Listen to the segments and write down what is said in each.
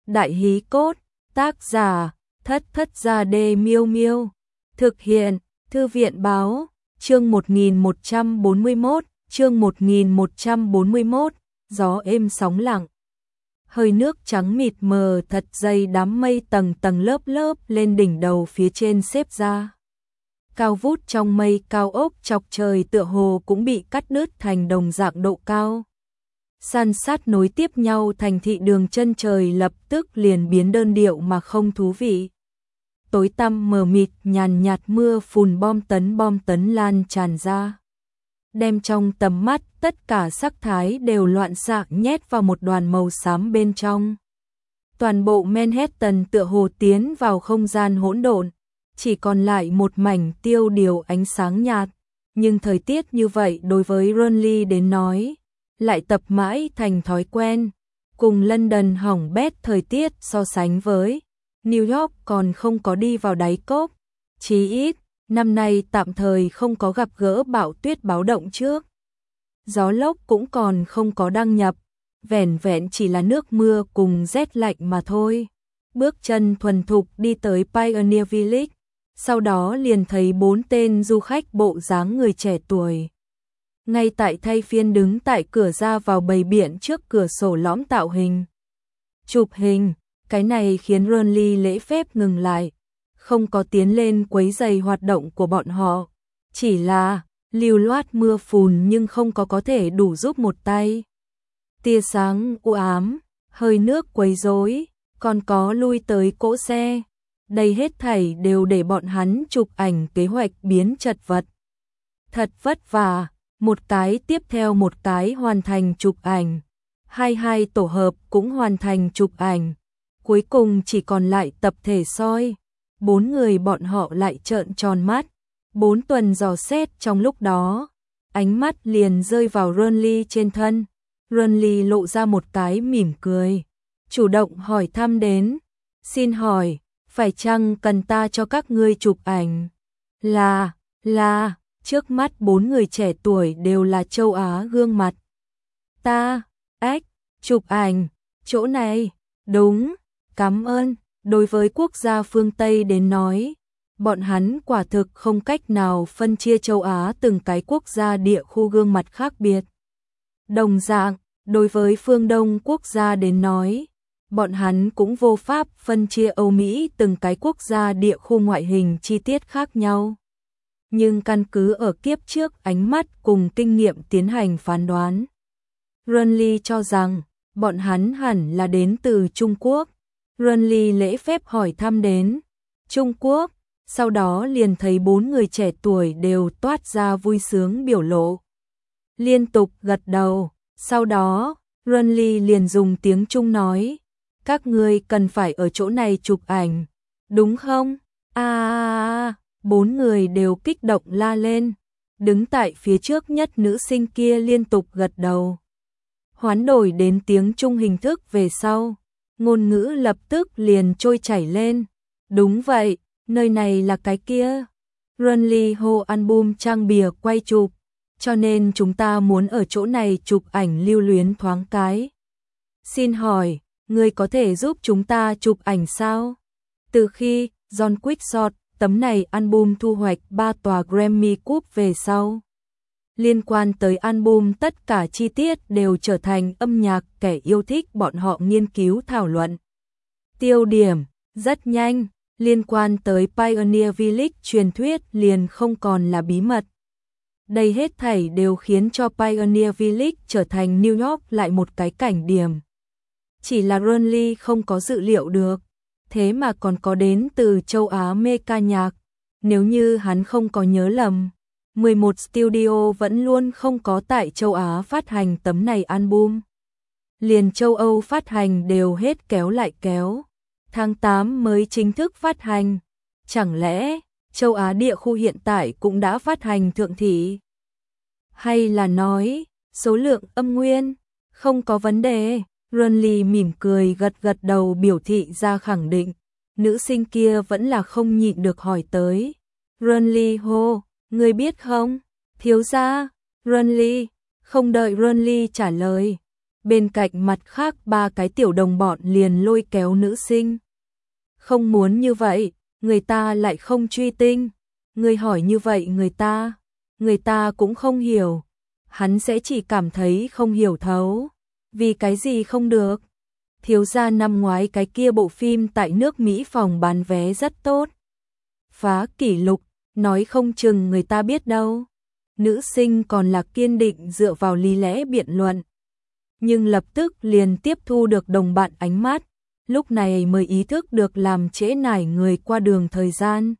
Đại hí cốt, tác giả, Thất Thất Gia Đê Miêu Miêu. Thực hiện, Thư viện báo, chương 1141, chương 1141, gió êm sóng lặng. Hơi nước trắng mịt mờ thật dày, đám mây tầng tầng lớp lớp lên đỉnh đầu phía trên xếp ra. Cao vút trong mây, cao ốc chọc trời tựa hồ cũng bị cắt đứt thành đồng dạng độ cao. San sát nối tiếp nhau, thành thị đường chân trời lập tức liền biến đơn điệu mà không thú vị. Tối tăm mờ mịt, nhàn nhạt mưa phùn bom tấn lan tràn ra. Đem trong tầm mắt tất cả sắc thái đều loạn xạ nhét vào một đoàn màu xám bên trong. Toàn bộ Manhattan tựa hồ tiến vào không gian hỗn độn, chỉ còn lại một mảnh tiêu điều ánh sáng nhạt. Nhưng thời tiết như vậy đối với Ronly đến nói, lại tập mãi thành thói quen. Cùng London hỏng bét thời tiết so sánh với New York còn không có đi vào đáy cốc. Chí ít, năm nay tạm thời không có gặp gỡ bão tuyết báo động trước. Gió lốc cũng còn không có đăng nhập, vẻn vẹn chỉ là nước mưa cùng rét lạnh mà thôi. Bước chân thuần thục đi tới Pioneer Village, sau đó liền thấy 4 tên du khách bộ dáng người trẻ tuổi. Ngay tại thay phiên đứng tại cửa ra vào bày biện trước cửa sổ lõm tạo hình. Chụp hình, cái này khiến Ronly lễ phép ngừng lại, không có tiến lên quấy rầy hoạt động của bọn họ, chỉ là lưu loát mưa phùn nhưng không có thể đủ giúp một tay. Tia sáng u ám, hơi nước quấy rối, còn có lui tới cỗ xe, đây hết thảy đều để bọn hắn chụp ảnh kế hoạch biến chật vật. Thật vất vả, một cái tiếp theo một cái hoàn thành chụp ảnh, hai tổ hợp cũng hoàn thành chụp ảnh, cuối cùng chỉ còn lại tập thể soi. 4 người bọn họ lại trợn tròn mắt, 4 tuần dò xét trong lúc đó, ánh mắt liền rơi vào Ronly trên thân. Ronly lộ ra một cái mỉm cười, chủ động hỏi thăm đến, xin hỏi, phải chăng cần ta cho các ngươi chụp ảnh? Là, trước mắt 4 người trẻ tuổi đều là châu Á gương mặt. Chụp ảnh, chỗ này, đúng, cảm ơn. Đối với quốc gia phương Tây đến nói, bọn hắn quả thực không cách nào phân chia châu Á từng cái quốc gia địa khu gương mặt khác biệt. Đồng dạng, đối với phương Đông quốc gia đến nói, bọn hắn cũng vô pháp phân chia Âu Mỹ từng cái quốc gia địa khu ngoại hình chi tiết khác nhau. Nhưng căn cứ ở kiếp trước ánh mắt cùng kinh nghiệm tiến hành phán đoán, Ronly cho rằng bọn hắn hẳn là đến từ Trung Quốc. Ronly lễ phép hỏi thăm đến Trung Quốc, sau đó liền thấy 4 người trẻ tuổi đều toát ra vui sướng biểu lộ. Liên tục gật đầu, sau đó, Ronly liền dùng tiếng Trung nói, các ngươi cần phải ở chỗ này chụp ảnh, đúng không? 4 người đều kích động la lên, đứng tại phía trước nhất nữ sinh kia liên tục gật đầu. Hoán đổi đến tiếng Trung hình thức về sau, ngôn ngữ lập tức liền trôi chảy lên. Đúng vậy, nơi này là cái kia. Ronly hô album trang bìa quay chụp, cho nên chúng ta muốn ở chỗ này chụp ảnh lưu luyến thoáng cái. Xin hỏi, ngươi có thể giúp chúng ta chụp ảnh sao? Từ khi John Quickshot tấm này album thu hoạch 3 tòa Grammy Cup về sau, liên quan tới album tất cả chi tiết đều trở thành âm nhạc kẻ yêu thích bọn họ nghiên cứu thảo luận. Tiêu điểm, rất nhanh, liên quan tới Pioneer Village truyền thuyết liền không còn là bí mật. Đây hết thảy đều khiến cho Pioneer Village trở thành New York lại một cái cảnh điểm. Chỉ là Ronly không có dự liệu được, thế mà còn có đến từ châu Á mê ca nhạc. Nếu như hắn không có nhớ lầm, 11 studio vẫn luôn không có tại châu Á phát hành tấm này album. Liền châu Âu phát hành đều hết kéo lại kéo. Tháng 8 mới chính thức phát hành. Chẳng lẽ châu Á địa khu hiện tại cũng đã phát hành thượng thị? Hay là nói số lượng âm nguyên không có vấn đề? Ronly mỉm cười gật đầu biểu thị ra khẳng định. Nữ sinh kia vẫn là không nhịn được hỏi tới. Ronly hô, ngươi biết không? Thiếu gia. Ronly, không đợi Ronly trả lời, Bên cạnh mặt khác ba cái tiểu đồng bọn liền lôi kéo nữ sinh. Không muốn như vậy, người ta lại không truy tinh. Người hỏi như vậy người ta cũng không hiểu. Hắn sẽ chỉ cảm thấy không hiểu thấu. Vì cái gì không được? Thiếu gia năm ngoái cái kia bộ phim tại nước Mỹ phòng bán vé rất tốt. Phá kỷ lục, nói không chừng người ta biết đâu. Nữ sinh còn là kiên định dựa vào lý lẽ biện luận. Nhưng lập tức liền tiếp thu được đồng bạn ánh mắt, lúc này mới ý thức được làm trễ nải người qua đường thời gian.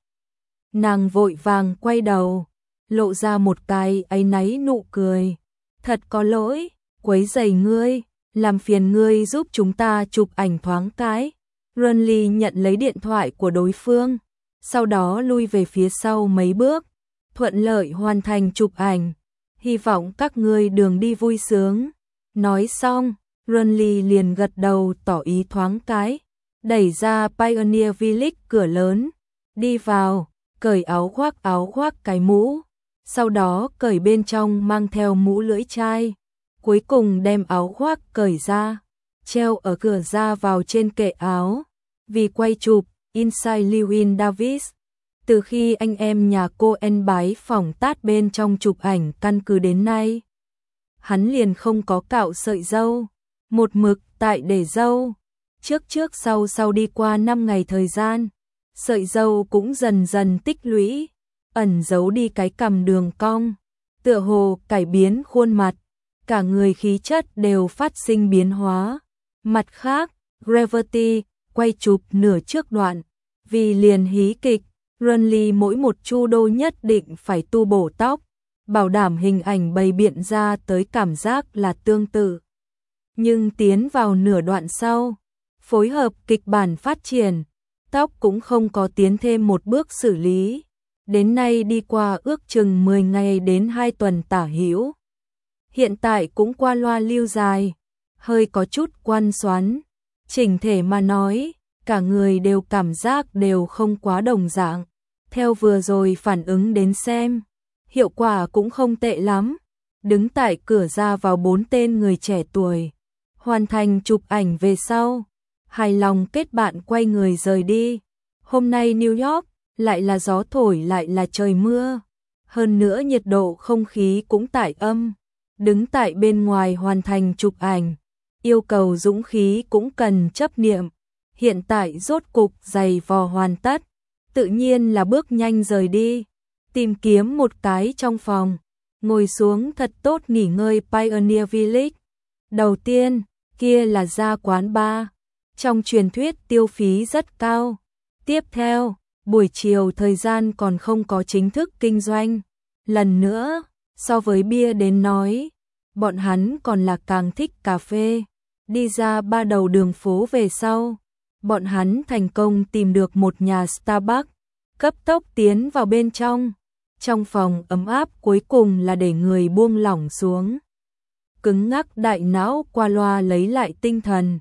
Nàng vội vàng quay đầu, lộ ra một cái áy náy nụ cười. Thật có lỗi, quấy rầy ngươi, làm phiền ngươi giúp chúng ta chụp ảnh thoáng cái. Runly nhận lấy điện thoại của đối phương, sau đó lui về phía sau mấy bước, thuận lợi hoàn thành chụp ảnh. Hy vọng các ngươi đường đi vui sướng. Nói xong, Runly liền gật đầu tỏ ý thoáng cái, đẩy ra Pioneer Village cửa lớn, đi vào, cởi áo khoác cái mũ, sau đó cởi bên trong mang theo mũ lưỡi chai, cuối cùng đem áo khoác cởi ra, treo ở cửa ra vào trên kệ áo. Vì quay chụp Inside Llewyn Davis, từ khi anh em nhà cô En bái phòng tát bên trong chụp ảnh căn cứ đến nay, hắn liền không có cạo sợi râu, một mực tại để râu. Trước sau đi qua 5 ngày thời gian, sợi râu cũng dần dần tích lũy, ẩn giấu đi cái cằm đường cong, tựa hồ cải biến khuôn mặt, cả người khí chất đều phát sinh biến hóa. Mặt khác, Gravity quay chụp nửa trước đoạn, vì liền hí kịch, Runly mỗi một chu đô nhất định phải tu bổ tóc, bảo đảm hình ảnh bày biện ra tới cảm giác là tương tự. Nhưng tiến vào nửa đoạn sau, phối hợp kịch bản phát triển, tóc cũng không có tiến thêm một bước xử lý. Đến nay đi qua ước chừng 10 ngày đến 2 tuần tả hữu. Hiện tại cũng qua loa lưu dài, hơi có chút quan xoắn. Chỉnh thể mà nói, cả người đều cảm giác đều không quá đồng dạng. Theo vừa rồi phản ứng đến xem, hiệu quả cũng không tệ lắm. Đứng tại cửa ra vào 4 tên người trẻ tuổi, hoàn thành chụp ảnh về sau, hài lòng kết bạn quay người rời đi. Hôm nay New York, lại là gió thổi lại là trời mưa. Hơn nữa nhiệt độ không khí cũng tải âm. Đứng tại bên ngoài hoàn thành chụp ảnh, yêu cầu dũng khí cũng cần chấp niệm. Hiện tại rốt cục giày vò hoàn tất, tự nhiên là bước nhanh rời đi. Tìm kiếm một cái trong phòng, ngồi xuống thật tốt nghỉ ngơi Pioneer Village. Đầu tiên, kia là ra quán bar, trong truyền thuyết tiêu phí rất cao. Tiếp theo, buổi chiều thời gian còn không có chính thức kinh doanh. Lần nữa, so với bia đến nói, bọn hắn còn là càng thích cà phê. Đi ra ba đầu đường phố về sau, bọn hắn thành công tìm được một nhà Starbucks, cấp tốc tiến vào bên trong. Trong phòng ấm áp cuối cùng là để người buông lỏng xuống. Cứng ngắc đại não qua loa lấy lại tinh thần.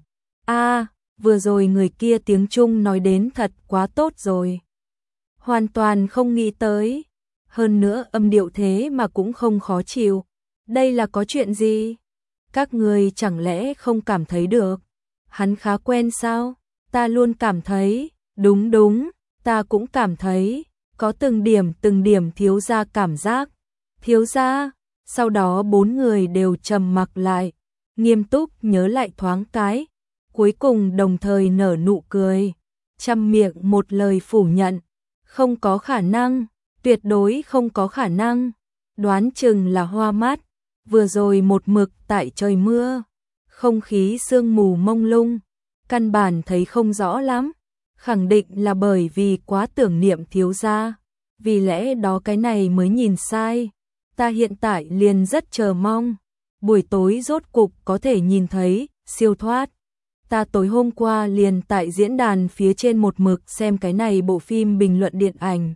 Vừa rồi người kia tiếng Trung nói đến thật quá tốt rồi. Hoàn toàn không nghĩ tới. Hơn nữa âm điệu thế mà cũng không khó chịu. Đây là có chuyện gì? Các người chẳng lẽ không cảm thấy được? Hắn khá quen sao? Ta luôn cảm thấy. Đúng, ta cũng cảm thấy. Có từng điểm thiếu gia cảm giác. Thiếu gia? Sau đó 4 người đều trầm mặc lại, nghiêm túc nhớ lại thoáng cái, cuối cùng đồng thời nở nụ cười, trăm miệng một lời phủ nhận, không có khả năng, tuyệt đối không có khả năng, đoán chừng là hoa mắt, vừa rồi một mực tại trời mưa, không khí sương mù mông lung, căn bản thấy không rõ lắm, khẳng định là bởi vì quá tưởng niệm thiếu gia, vì lẽ đó cái này mới nhìn sai. Ta hiện tại liền rất chờ mong, buổi tối rốt cục có thể nhìn thấy, siêu thoát. Ta tối hôm qua liền tại diễn đàn phía trên một mực xem cái này bộ phim bình luận điện ảnh.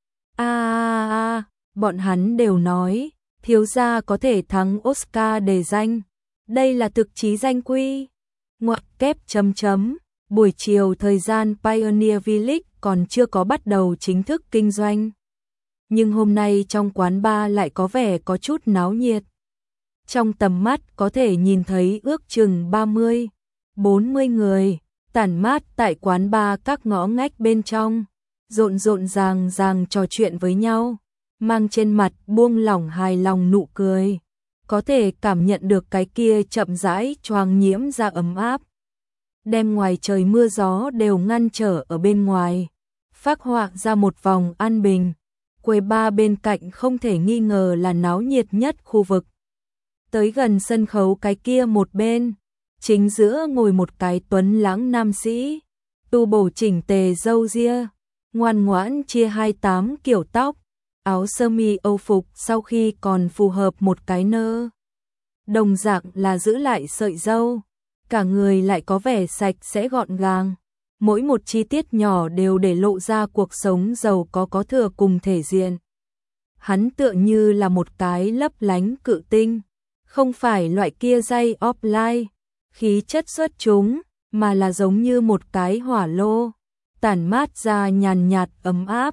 Bọn hắn đều nói, thiếu gia có thể thắng Oscar đề danh. Đây là thực chí danh quy. Ngoặc kép chấm. Buổi chiều thời gian Pioneer Village còn chưa có bắt đầu chính thức kinh doanh. Nhưng hôm nay trong quán bar lại có vẻ có chút náo nhiệt. Trong tầm mắt có thể nhìn thấy ước chừng 30, 40 người, tản mát tại quán bar các ngõ ngách bên trong, rộn ràng trò chuyện với nhau, mang trên mặt buông lỏng hài lòng nụ cười. Có thể cảm nhận được cái kia chậm rãi choàng nhiễm ra ấm áp. Đem ngoài trời mưa gió đều ngăn trở ở bên ngoài, phác họa ra một vòng an bình. Quầy bar bên cạnh không thể nghi ngờ là náo nhiệt nhất khu vực. Tới gần sân khấu cái kia một bên, chính giữa ngồi một cái tuấn lãng nam sĩ, tu bổ chỉnh tề râu ria, ngoan ngoãn chia 28 kiểu tóc, áo sơ mi âu phục sau khi còn phù hợp một cái nơ. Đồng dạng là giữ lại sợi râu, cả người lại có vẻ sạch sẽ gọn gàng, mỗi một chi tiết nhỏ đều để lộ ra cuộc sống giàu có thừa cùng thể diện. Hắn tựa như là một cái lấp lánh cự tinh, không phải loại kia dây offline, khí chất xuất chúng, mà là giống như một cái hỏa lô, tản mát ra nhàn nhạt ấm áp,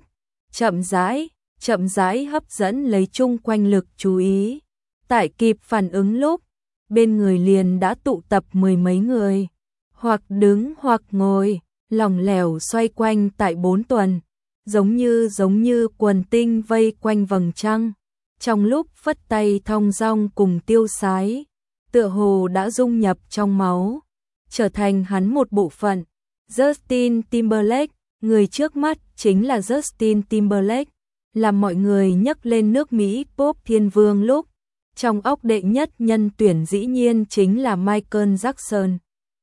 chậm rãi hấp dẫn lấy chung quanh lực chú ý. Tại kịp phản ứng lúc, bên người liền đã tụ tập mười mấy người, hoặc đứng hoặc ngồi, lỏng lẻo xoay quanh tại bốn tuần, giống như quần tinh vây quanh vầng trăng. Trong lúc phất tay thong dong cùng tiêu sái, tựa hồ đã dung nhập trong máu, trở thành hắn một bộ phận. Justin Timberlake, người trước mắt chính là Justin Timberlake, làm mọi người nhắc lên nước Mỹ pop thiên vương lúc, trong óc đệ nhất nhân tuyển dĩ nhiên chính là Michael Jackson.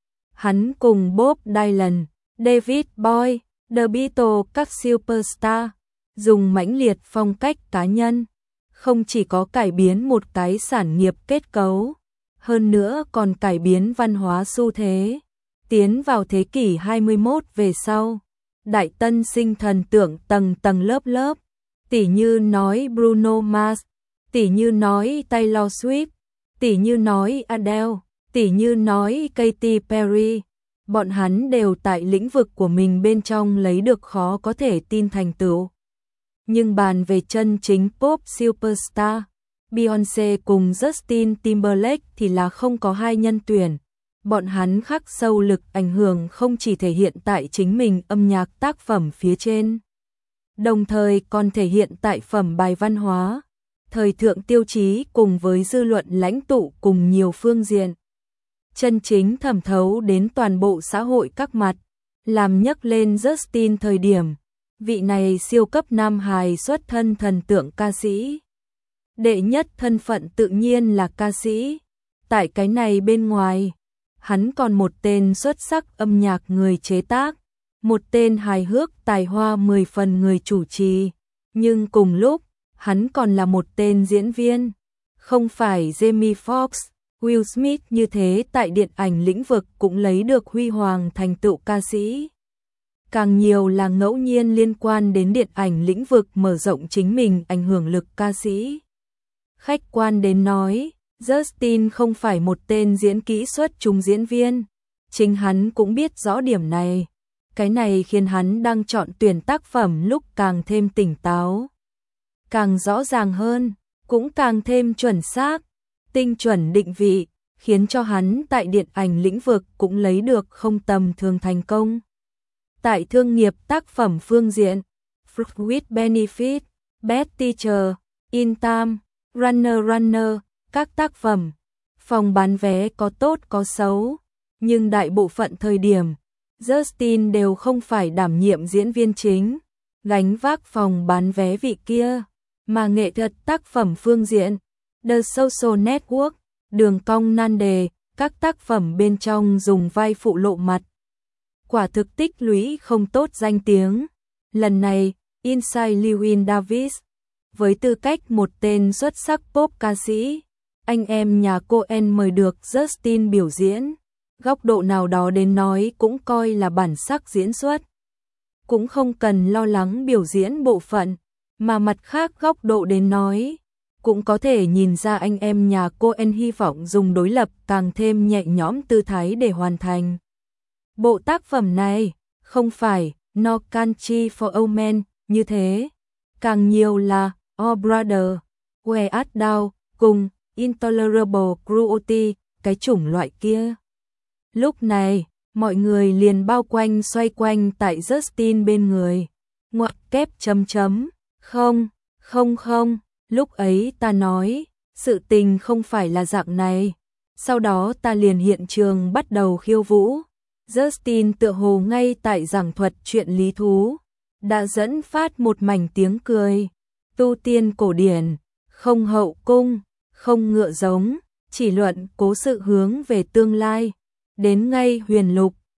Hắn cùng Bob Dylan, David Bowie, The Beatles các superstar, dùng mãnh liệt phong cách cá nhân, không chỉ có cải biến một cái sản nghiệp kết cấu, hơn nữa còn cải biến văn hóa xu thế. Tiến vào thế kỷ 21 về sau, đại tân sinh thần tượng tầng lớp, tỉ như nói Bruno Mars, tỉ như nói Taylor Swift, tỉ như nói Adele, tỉ như nói Katy Perry, bọn hắn đều tại lĩnh vực của mình bên trong lấy được khó có thể tin thành tựu. Nhưng bàn về chân chính pop superstar, Beyoncé cùng Justin Timberlake thì là không có hai nhân tuyển. Bọn hắn khắc sâu lực ảnh hưởng không chỉ thể hiện tại chính mình âm nhạc tác phẩm phía trên, đồng thời còn thể hiện tại phẩm bài văn hóa, thời thượng tiêu chí cùng với dư luận lãnh tụ cùng nhiều phương diện. Chân chính thẩm thấu đến toàn bộ xã hội các mặt, làm nhắc lên Justin thời điểm, vị này siêu cấp nam hài xuất thân thần tượng ca sĩ. Đệ nhất thân phận tự nhiên là ca sĩ, tại cái này bên ngoài, hắn còn một tên xuất sắc âm nhạc người chế tác, một tên hài hước tài hoa 10 phần người chủ trì, nhưng cùng lúc, hắn còn là một tên diễn viên, không phải Jamie Foxx, Will Smith như thế tại điện ảnh lĩnh vực cũng lấy được huy hoàng thành tựu ca sĩ. Càng nhiều là ngẫu nhiên liên quan đến điện ảnh lĩnh vực mở rộng chính mình ảnh hưởng lực ca sĩ. Khách quan đến nói, Justin không phải một tên diễn kỹ xuất chúng diễn viên, chính hắn cũng biết rõ điểm này. Cái này khiến hắn đang chọn tuyển tác phẩm lúc càng thêm tỉnh táo, càng rõ ràng hơn, cũng càng thêm chuẩn xác, tinh chuẩn định vị, khiến cho hắn tại điện ảnh lĩnh vực cũng lấy được không tầm thường thành công. Tại thương nghiệp tác phẩm phương diện, Fruit with Benefit, Best Teacher, In Time, Runner, các tác phẩm, phòng bán vé có tốt có xấu, nhưng đại bộ phận thời điểm, Justin đều không phải đảm nhiệm diễn viên chính, gánh vác phòng bán vé vị kia, mà nghệ thuật tác phẩm phương diện, The Social Network, Đường cong nan đề, các tác phẩm bên trong dùng vai phụ lộ mặt. Quả thực tích lũy không tốt danh tiếng. Lần này, Inside Llewyn Davis, với tư cách một tên xuất sắc pop ca sĩ, anh em nhà Coen mời được Justin biểu diễn. Góc độ nào đó đến nói cũng coi là bản sắc diễn xuất. Cũng không cần lo lắng biểu diễn bộ phận, mà mặt khác góc độ đến nói, cũng có thể nhìn ra anh em nhà Coen hy vọng dùng đối lập càng thêm nhẹ nhõm tư thái để hoàn thành. Bộ tác phẩm này, không phải No Country for Old Men như thế, càng nhiều là Oh Brother, Where Art Thou cùng intolerable cruelty, cái chủng loại kia. Lúc này, mọi người liền bao quanh xoay quanh tại Justin bên người. Ngoặc kép chấm chấm, không, không không, lúc ấy ta nói, sự tình không phải là dạng này. Sau đó ta liền hiện trường bắt đầu khiêu vũ. Justin tựa hồ ngay tại giảng thuật chuyện lý thú, đã dẫn phát một mảnh tiếng cười. Tu tiên cổ điển, không hậu cung, không ngựa giống, chỉ luận cố sự hướng về tương lai. Đến ngay huyền lục,